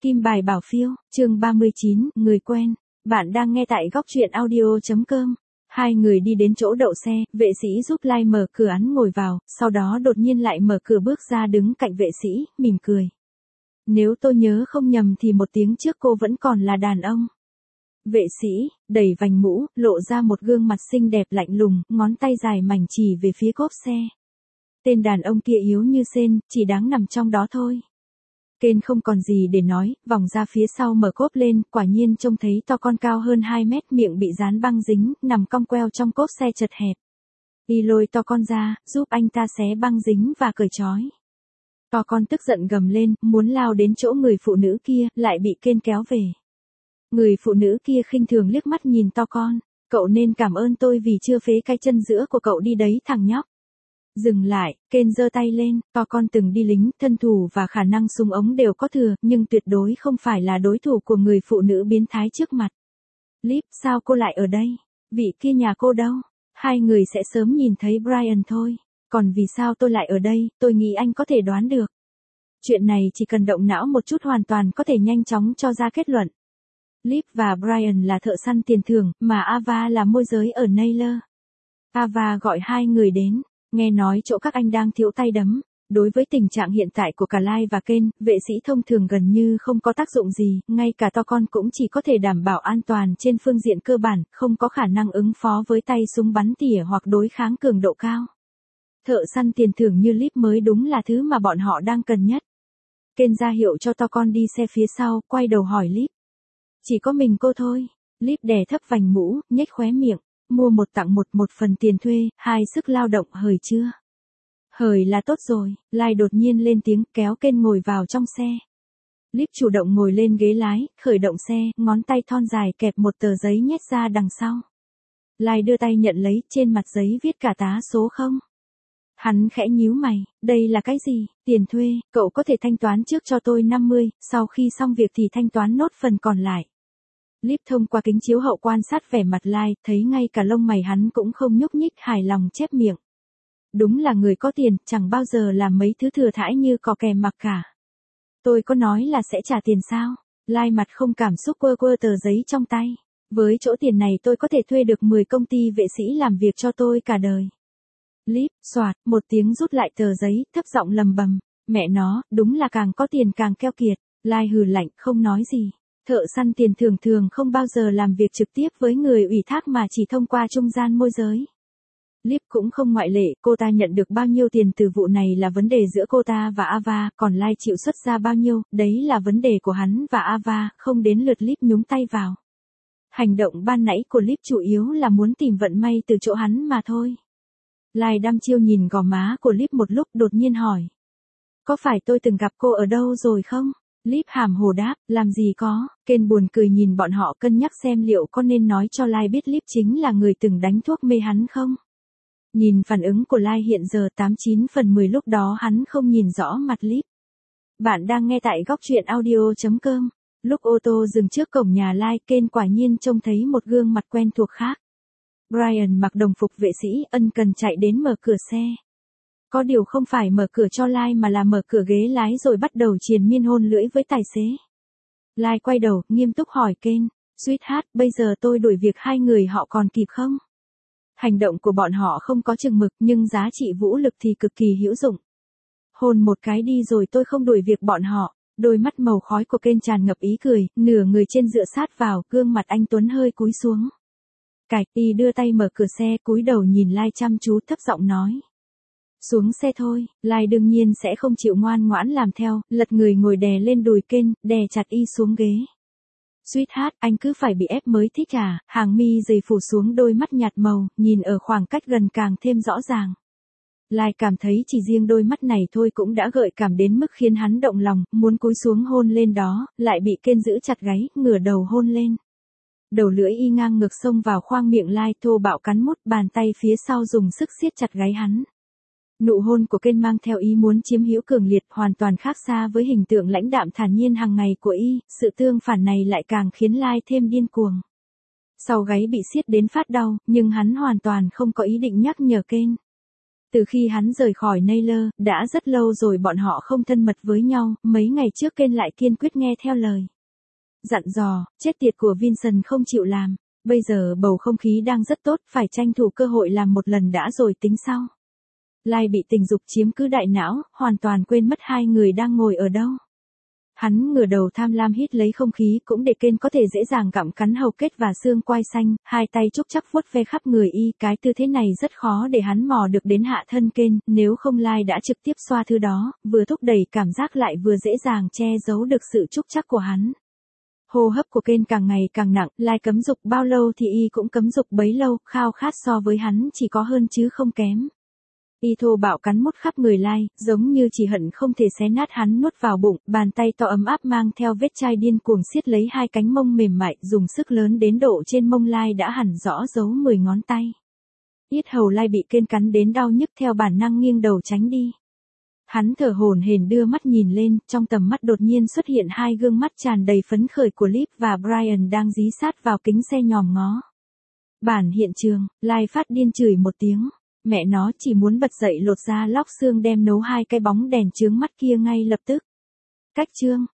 Kim bài bảo phiêu, chương 39, người quen. Bạn đang nghe tại góc truyện audio.com. Hai người đi đến chỗ đậu xe, vệ sĩ giúp Lai mở cửa hắn ngồi vào, sau đó đột nhiên lại mở cửa bước ra đứng cạnh vệ sĩ, mỉm cười. Nếu tôi nhớ không nhầm thì một tiếng trước cô vẫn còn là đàn ông. Vệ sĩ, đẩy vành mũ, lộ ra một gương mặt xinh đẹp lạnh lùng, ngón tay dài mảnh chỉ về phía cốp xe. Tên đàn ông kia yếu như sên, chỉ đáng nằm trong đó thôi. Ken không còn gì để nói, vòng ra phía sau mở cốp lên, quả nhiên trông thấy to con cao hơn 2 mét, miệng bị dán băng dính, nằm cong queo trong cốp xe chật hẹp. Y lôi to con ra, giúp anh ta xé băng dính và cởi trói. To con tức giận gầm lên, muốn lao đến chỗ người phụ nữ kia, lại bị Ken kéo về. Người phụ nữ kia khinh thường liếc mắt nhìn to con, cậu nên cảm ơn tôi vì chưa phế cái chân giữa của cậu đi đấy thằng nhóc. Dừng lại, Ken giơ tay lên, to con từng đi lính, thân thủ và khả năng súng ống đều có thừa, nhưng tuyệt đối không phải là đối thủ của người phụ nữ biến thái trước mặt. Liv, sao cô lại ở đây? Vị kia nhà cô đâu? Hai người sẽ sớm nhìn thấy Brian thôi. Còn vì sao tôi lại ở đây, tôi nghĩ anh có thể đoán được. Chuyện này chỉ cần động não một chút hoàn toàn có thể nhanh chóng cho ra kết luận. Liv và Brian là thợ săn tiền thưởng, mà Ava là môi giới ở Naylor. Ava gọi hai người đến. Nghe nói chỗ các anh đang thiếu tay đấm, đối với tình trạng hiện tại của cả Lai và Ken, vệ sĩ thông thường gần như không có tác dụng gì, ngay cả to con cũng chỉ có thể đảm bảo an toàn trên phương diện cơ bản, không có khả năng ứng phó với tay súng bắn tỉa hoặc đối kháng cường độ cao. Thợ săn tiền thưởng như Liv mới đúng là thứ mà bọn họ đang cần nhất. Ken ra hiệu cho to con đi xe phía sau, quay đầu hỏi Liv. Chỉ có mình cô thôi. Liv đè thấp vành mũ, nhếch khóe miệng. Mua một tặng một phần tiền thuê, 2 sức lao động hời chưa? Hời là tốt rồi, Lai đột nhiên lên tiếng kéo Ken ngồi vào trong xe. Liv chủ động ngồi lên ghế lái, khởi động xe, ngón tay thon dài kẹp một tờ giấy nhét ra đằng sau. Lai đưa tay nhận lấy, trên mặt giấy viết cả tá số 0. Hắn khẽ nhíu mày, đây là cái gì? Tiền thuê, cậu có thể thanh toán trước cho tôi 50, sau khi xong việc thì thanh toán nốt phần còn lại. Liv thông qua kính chiếu hậu quan sát vẻ mặt Lai, thấy ngay cả lông mày hắn cũng không nhúc nhích, hài lòng chép miệng. Đúng là người có tiền, chẳng bao giờ làm mấy thứ thừa thãi như cò kè mặc cả. Tôi có nói là sẽ trả tiền sao? Lai mặt không cảm xúc quơ quơ tờ giấy trong tay. Với chỗ tiền này tôi có thể thuê được 10 công ty vệ sĩ làm việc cho tôi cả đời. Liv, xoạt, một tiếng rút lại tờ giấy, thấp giọng lầm bầm. Mẹ nó, đúng là càng có tiền càng keo kiệt. Lai hừ lạnh, không nói gì. Thợ săn tiền thường không bao giờ làm việc trực tiếp với người ủy thác mà chỉ thông qua trung gian môi giới. Liv cũng không ngoại lệ, cô ta nhận được bao nhiêu tiền từ vụ này là vấn đề giữa cô ta và Ava, còn Lai chịu xuất ra bao nhiêu, đấy là vấn đề của hắn và Ava, không đến lượt Liv nhúng tay vào. Hành động ban nãy của Liv chủ yếu là muốn tìm vận may từ chỗ hắn mà thôi. Lai đăm chiêu nhìn gò má của Liv một lúc đột nhiên hỏi. Có phải tôi từng gặp cô ở đâu rồi không? Liv hàm hồ đáp, làm gì có. Ken buồn cười nhìn bọn họ cân nhắc xem liệu có nên nói cho Lai biết Liv chính là người từng đánh thuốc mê hắn không. Nhìn phản ứng của Lai hiện giờ 89 phần 10 lúc đó hắn không nhìn rõ mặt Liv. Bạn đang nghe tại góc truyện audio.com. Lúc ô tô dừng trước cổng nhà Lai, Ken quả nhiên trông thấy một gương mặt quen thuộc khác. Brian mặc đồng phục vệ sĩ, ân cần chạy đến mở cửa xe. Có điều không phải mở cửa cho Lai mà là mở cửa ghế lái rồi bắt đầu triền miên hôn lưỡi với tài xế. Lai quay đầu, nghiêm túc hỏi Ken, Sweetheart, bây giờ tôi đuổi việc hai người họ còn kịp không? Hành động của bọn họ không có chừng mực nhưng giá trị vũ lực thì cực kỳ hữu dụng. Hôn một cái đi rồi tôi không đuổi việc bọn họ. Đôi mắt màu khói của Ken tràn ngập ý cười, nửa người trên dựa sát vào, gương mặt anh Tuấn hơi cúi xuống. Cạch, y đưa tay mở cửa xe, cúi đầu nhìn Lai chăm chú, thấp giọng nói. Xuống xe thôi, Lai đương nhiên sẽ không chịu ngoan ngoãn làm theo, lật người ngồi đè lên đùi Ken, đè chặt y xuống ghế. Sweetheart, anh cứ phải bị ép mới thích à? Hàng mi dày phủ xuống đôi mắt nhạt màu, nhìn ở khoảng cách gần càng thêm rõ ràng. Lai cảm thấy chỉ riêng đôi mắt này thôi cũng đã gợi cảm đến mức khiến hắn động lòng, muốn cúi xuống hôn lên đó, lại bị Ken giữ chặt gáy, ngửa đầu hôn lên. Đầu lưỡi y ngang ngược xông vào khoang miệng Lai, thô bạo cắn mút, bàn tay phía sau dùng sức siết chặt gáy hắn. Nụ hôn của Ken mang theo ý muốn chiếm hữu cường liệt, hoàn toàn khác xa với hình tượng lãnh đạm thản nhiên hàng ngày của y, sự tương phản này lại càng khiến Lai thêm điên cuồng. Sau gáy bị siết đến phát đau, nhưng hắn hoàn toàn không có ý định nhắc nhở Ken. Từ khi hắn rời khỏi Naylor, đã rất lâu rồi bọn họ không thân mật với nhau, mấy ngày trước Ken lại kiên quyết nghe theo lời dặn dò, chết tiệt của Vincent không chịu làm. Bây giờ bầu không khí đang rất tốt, phải tranh thủ cơ hội làm một lần đã rồi tính sau. Lai bị tình dục chiếm cứ đại não, hoàn toàn quên mất hai người đang ngồi ở đâu. Hắn ngửa đầu tham lam hít lấy không khí cũng để Ken có thể dễ dàng gặm cắn hầu kết và xương quai xanh, hai tay trúc chắc vuốt ve khắp người y, cái tư thế này rất khó để hắn mò được đến hạ thân Ken, nếu không Lai đã trực tiếp xoa thứ đó, vừa thúc đẩy cảm giác lại vừa dễ dàng che giấu được sự trúc chắc của hắn. Hô hấp của Ken càng ngày càng nặng, Lai cấm dục bao lâu thì y cũng cấm dục bấy lâu, khao khát so với hắn chỉ có hơn chứ không kém. Y thô bạo cắn mút khắp người Lai, giống như chỉ hận không thể xé nát hắn nuốt vào bụng, bàn tay to ấm áp mang theo vết chai điên cuồng siết lấy hai cánh mông mềm mại, dùng sức lớn đến độ trên mông Lai đã hẳn rõ dấu 10 ngón tay. Yết hầu Lai bị Ken cắn đến đau nhức theo bản năng nghiêng đầu tránh đi. Hắn thở hổn hển đưa mắt nhìn lên, trong tầm mắt đột nhiên xuất hiện hai gương mắt tràn đầy phấn khởi của Liv và Brian đang dí sát vào kính xe nhòm ngó. Bản hiện trường, Lai phát điên chửi một tiếng. Mẹ nó chỉ muốn bật dậy lột ra lóc xương đem nấu hai cái bóng đèn chướng mắt kia ngay lập tức. Cách chương